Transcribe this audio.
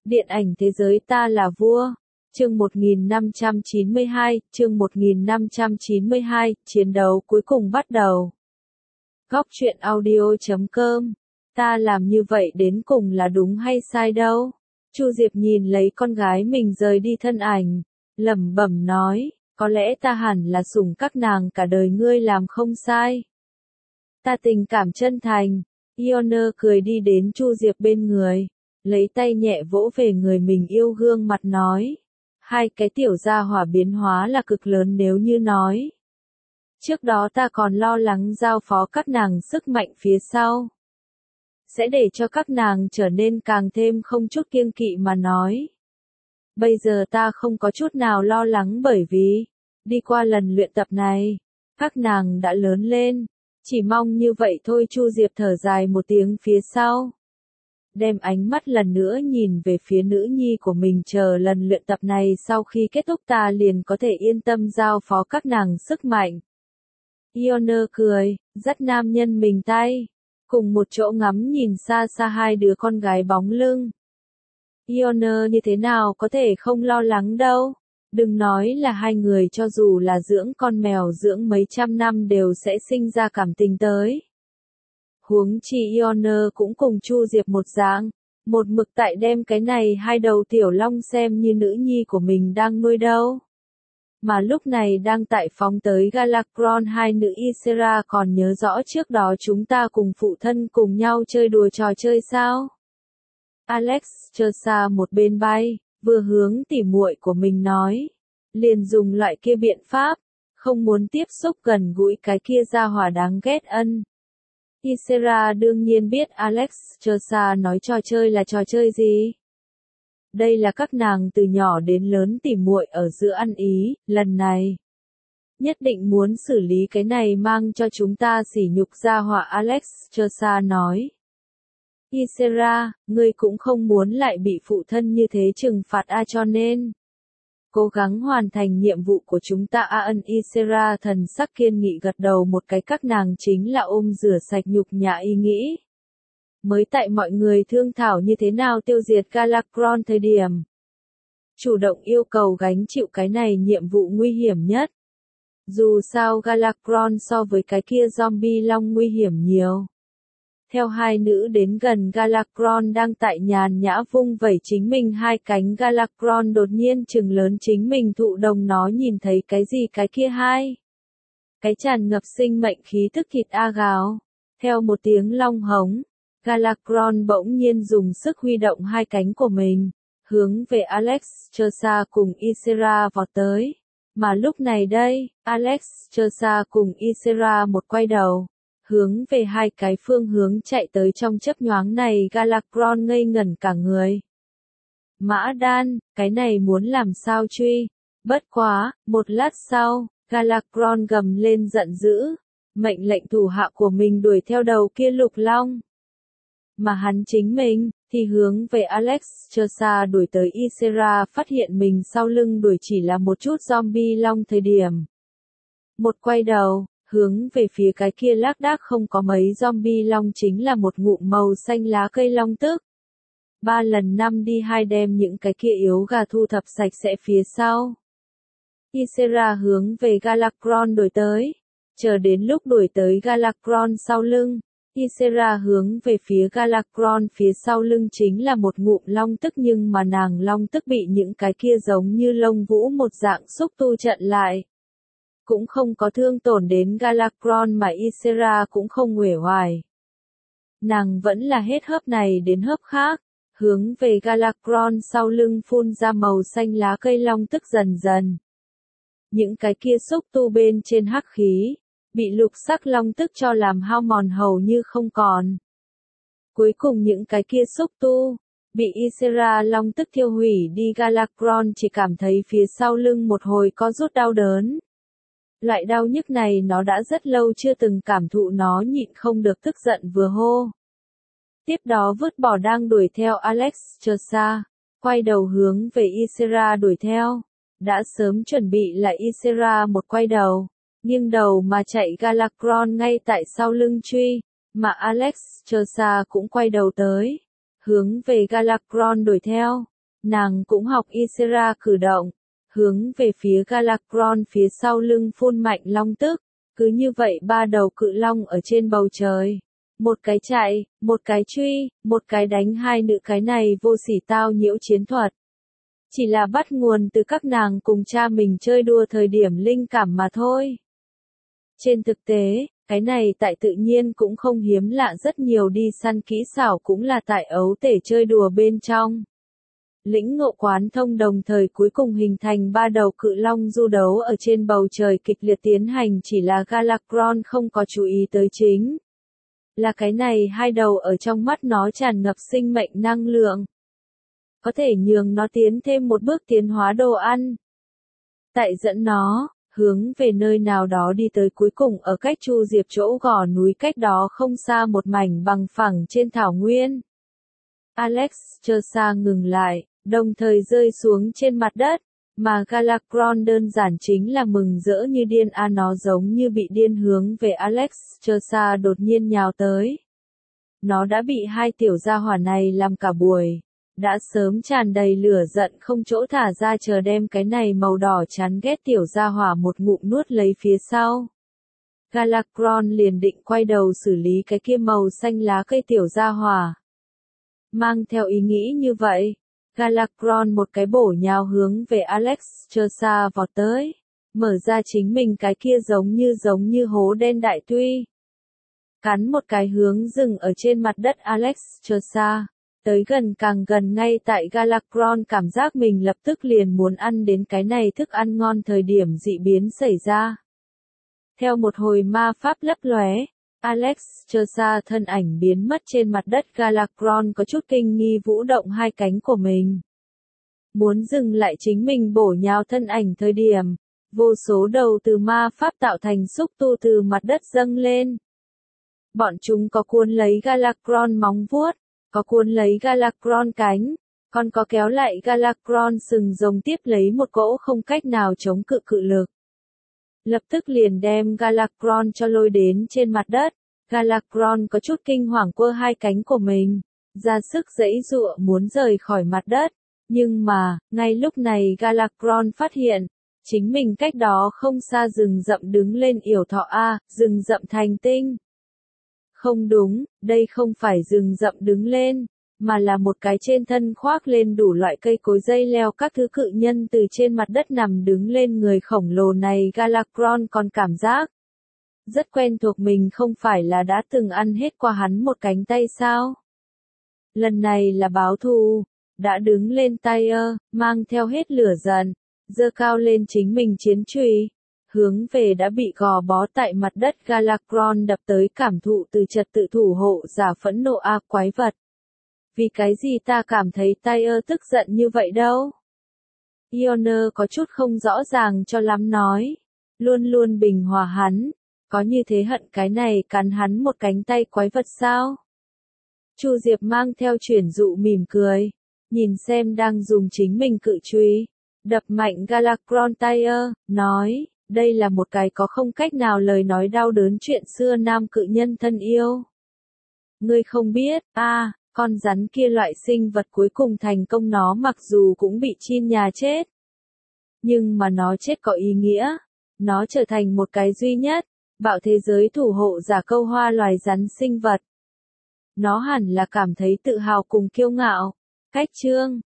Điện ảnh thế giới ta là vua. Chương 1592, chiến đấu cuối cùng bắt đầu. Góc truyện audio.com. Ta làm như vậy đến cùng là đúng hay sai đâu? Chu Diệp nhìn lấy con gái mình rời đi thân ảnh, lẩm bẩm nói, có lẽ ta hẳn là sủng các nàng cả đời, ngươi làm không sai. Ta tình cảm chân thành. Yeoner cười đi đến Chu Diệp bên người, lấy tay nhẹ vỗ về người mình yêu, gương mặt nói, hai cái tiểu gia hỏa biến hóa là cực lớn nếu như nói. Trước đó ta còn lo lắng giao phó các nàng sức mạnh phía sau sẽ để cho các nàng trở nên càng thêm không chút kiêng kỵ mà nói. Bây giờ ta không có chút nào lo lắng, bởi vì đi qua lần luyện tập này, các nàng đã lớn lên. Chỉ mong như vậy thôi. Chu Diệp thở dài một tiếng phía sau, đem ánh mắt lần nữa nhìn về phía nữ nhi của mình, chờ lần luyện tập này sau khi kết thúc ta liền có thể yên tâm giao phó các nàng sức mạnh. Yeoner cười, dắt nam nhân mình tay, cùng một chỗ ngắm nhìn xa xa hai đứa con gái bóng lưng. Yeoner như thế nào có thể không lo lắng đâu. Đừng nói là hai người, cho dù là dưỡng con mèo dưỡng mấy trăm năm đều sẽ sinh ra cảm tình tới. Huống chi Yeoner cũng cùng Chu Diệp một dạng, một mực tại đem cái này hai đầu tiểu long xem như nữ nhi của mình đang nuôi đâu. Mà lúc này đang tại phóng tới Galakron, hai nữ Ysera còn nhớ rõ trước đó chúng ta cùng phụ thân cùng nhau chơi đùa trò chơi sao? Alex chờ xa một bên bay, vừa hướng tỉ muội của mình nói, liền dùng loại kia biện pháp, không muốn tiếp xúc gần gũi cái kia gia hỏa đáng ghét ân. Ysera đương nhiên biết Alex chờ xa nói trò chơi là trò chơi gì. Đây là các nàng từ nhỏ đến lớn tỉ muội ở giữa ăn ý, lần này nhất định muốn xử lý cái này mang cho chúng ta sỉ nhục gia hỏa. Alex chờ xa nói. Ysera, ngươi cũng không muốn lại bị phụ thân như thế trừng phạt cho nên cố gắng hoàn thành nhiệm vụ của chúng ta ân. Ysera thần sắc kiên nghị gật đầu một cái, các nàng chính là ôm rửa sạch nhục nhã ý nghĩ. Mới tại mọi người thương thảo như thế nào tiêu diệt Galakron thời điểm, chủ động yêu cầu gánh chịu cái này nhiệm vụ nguy hiểm nhất. Dù sao Galakron so với cái kia zombie long nguy hiểm nhiều. Theo hai nữ đến gần Galakron đang tại nhàn nhã vung vẩy chính mình hai cánh, Galakron đột nhiên trừng lớn chính mình thụ đồng, nó nhìn thấy cái gì cái kia hai cái tràn ngập sinh mệnh khí thức thịt gào. Theo một tiếng long hống, Galakron bỗng nhiên dùng sức huy động hai cánh của mình, hướng về Alex chờ xa cùng Ysera vọt tới. Mà lúc này đây, Alex chờ xa cùng Ysera một quay đầu, hướng về hai cái phương hướng chạy tới. Trong chớp nhoáng này Galakron ngây ngẩn cả người. Mã đan, cái này muốn làm sao truy? Bất quá, một lát sau, Galakron gầm lên giận dữ, mệnh lệnh thủ hạ của mình đuổi theo đầu kia lục long. Mà hắn chính mình thì hướng về Alex chờ xa đuổi tới. Ysera phát hiện mình sau lưng đuổi chỉ là một chút zombie long thời điểm, một quay đầu, hướng về phía cái kia lác đác không có mấy zombie long chính là một ngụm màu xanh lá cây long tức. 3 lần 5 đi 2 đem những cái kia yếu gà thu thập sạch sẽ phía sau. Ysera hướng về Galakron đuổi tới. Chờ đến lúc đuổi tới Galakron sau lưng, Ysera hướng về phía Galakron phía sau lưng chính là một ngụm long tức, nhưng mà nàng long tức bị những cái kia giống như lông vũ một dạng xúc tu chặn lại. Cũng không có thương tổn đến Galakron, mà Ysera cũng không uể oải. Nàng vẫn là hết hớp này đến hớp khác, hướng về Galakron sau lưng phun ra màu xanh lá cây long tức. Dần dần, những cái kia xúc tu bên trên hắc khí bị lục sắc long tức cho làm hao mòn hầu như không còn. Cuối cùng những cái kia xúc tu bị Ysera long tức thiêu hủy đi. Galakron chỉ cảm thấy phía sau lưng một hồi có rút đau đớn. Loại đau nhức này nó đã rất lâu chưa từng cảm thụ, nó nhịn không được tức giận vừa hô. Tiếp đó vứt bỏ đang đuổi theo Alex chờ xa, quay đầu hướng về Ysera đuổi theo. Đã sớm chuẩn bị là Ysera một quay đầu, nghiêng đầu mà chạy. Galakron ngay tại sau lưng truy, mà Alex chờ xa cũng quay đầu tới, hướng về Galakron đuổi theo. nàng cũng học Ysera cử động, hướng về phía Galakrond phía sau lưng phun mạnh long tức, cứ như vậy ba đầu cự long ở trên bầu trời. Một cái chạy, một cái truy, một cái đánh hai nữ, cái này vô sỉ tao nhiễu chiến thuật. Chỉ là bắt nguồn từ các nàng cùng cha mình chơi đùa thời điểm linh cảm mà thôi. Trên thực tế, cái này tại tự nhiên cũng không hiếm lạ, rất nhiều đi săn kỹ xảo cũng là tại ấu tể chơi đùa bên trong. Lĩnh ngộ quán thông đồng thời cuối cùng hình thành ba đầu cự long du đấu ở trên bầu trời kịch liệt tiến hành, chỉ là Galakrond không có chú ý tới chính là cái này hai đầu ở trong mắt nó tràn ngập sinh mệnh năng lượng. Có thể nhường nó tiến thêm một bước tiến hóa đồ ăn. Tại dẫn nó, hướng về nơi nào đó đi tới, cuối cùng ở cách Chu Diệp chỗ gò núi cách đó không xa một mảnh bằng phẳng trên thảo nguyên. Alex chờ xa ngừng lại, đồng thời rơi xuống trên mặt đất, mà Galakrond đơn giản chính là mừng rỡ như điên, nó giống như bị điên hướng về Alex chờ xa đột nhiên nhào tới. Nó đã bị hai tiểu gia hỏa này làm cả buổi, đã sớm tràn đầy lửa giận không chỗ thả ra, chờ đem cái này màu đỏ chán ghét tiểu gia hỏa một ngụm nuốt lấy phía sau. Galakrond liền định quay đầu xử lý cái kia màu xanh lá cây tiểu gia hỏa. Mang theo ý nghĩ như vậy, Galakrond một cái bổ nhào hướng về Alex chờ xa vọt tới, mở ra chính mình cái kia giống như hố đen đại tuy. Cắn một cái hướng dừng ở trên mặt đất Alex chờ xa, tới gần càng gần, ngay tại Galakrond cảm giác mình lập tức liền muốn ăn đến cái này thức ăn ngon thời điểm dị biến xảy ra. Theo một hồi ma pháp lấp lóe, Alex chờ xa thân ảnh biến mất trên mặt đất. Galakrond có chút kinh nghi vũ động hai cánh của mình. Muốn dừng lại chính mình bổ nhào thân ảnh thời điểm, vô số đầu từ ma pháp tạo thành xúc tu từ mặt đất dâng lên. Bọn chúng có cuốn lấy Galakrond móng vuốt, có cuốn lấy Galakrond cánh, còn có kéo lại Galakrond sừng rồng tiếp lấy một cỗ không cách nào chống cự cự lực. Lập tức liền đem Galakrond cho lôi đến trên mặt đất. Galakrond có chút kinh hoàng quơ hai cánh của mình, ra sức giãy giụa muốn rời khỏi mặt đất. Nhưng mà, ngay lúc này Galakrond phát hiện, chính mình cách đó không xa rừng rậm đứng lên yểu thọ rừng rậm thành tinh. Không đúng, đây không phải rừng rậm đứng lên, mà là một cái trên thân khoác lên đủ loại cây cối dây leo các thứ cự nhân từ trên mặt đất nằm đứng lên. Người khổng lồ này Galakrond còn cảm giác rất quen thuộc, mình không phải là đã từng ăn hết qua hắn một cánh tay sao? Lần này là báo thù, đã đứng lên tay mang theo hết lửa giận, giơ cao lên chính mình chiến chùy, hướng về đã bị gò bó tại mặt đất Galakrond đập tới. Cảm thụ từ trật tự thủ hộ giả phẫn nộ quái vật. Vì cái gì ta cảm thấy tay tức giận như vậy đâu? Ioner có chút không rõ ràng cho lắm nói. Luôn luôn bình hòa hắn, có như thế hận cái này cắn hắn một cánh tay quái vật sao? Chu Diệp mang theo chuyển dụ mỉm cười, nhìn xem đang dùng chính mình cự chùy đập mạnh Galakrond tay nói, đây là một cái có không cách nào lời nói đau đớn chuyện xưa nam cự nhân thân yêu. Ngươi không biết, con rắn kia loại sinh vật cuối cùng thành công, nó mặc dù cũng bị chim nhà chết, nhưng mà nó chết có ý nghĩa, nó trở thành một cái duy nhất, bạo thế giới thủ hộ giả câu hoa loài rắn sinh vật. Nó hẳn là cảm thấy tự hào cùng kiêu ngạo. Cách chương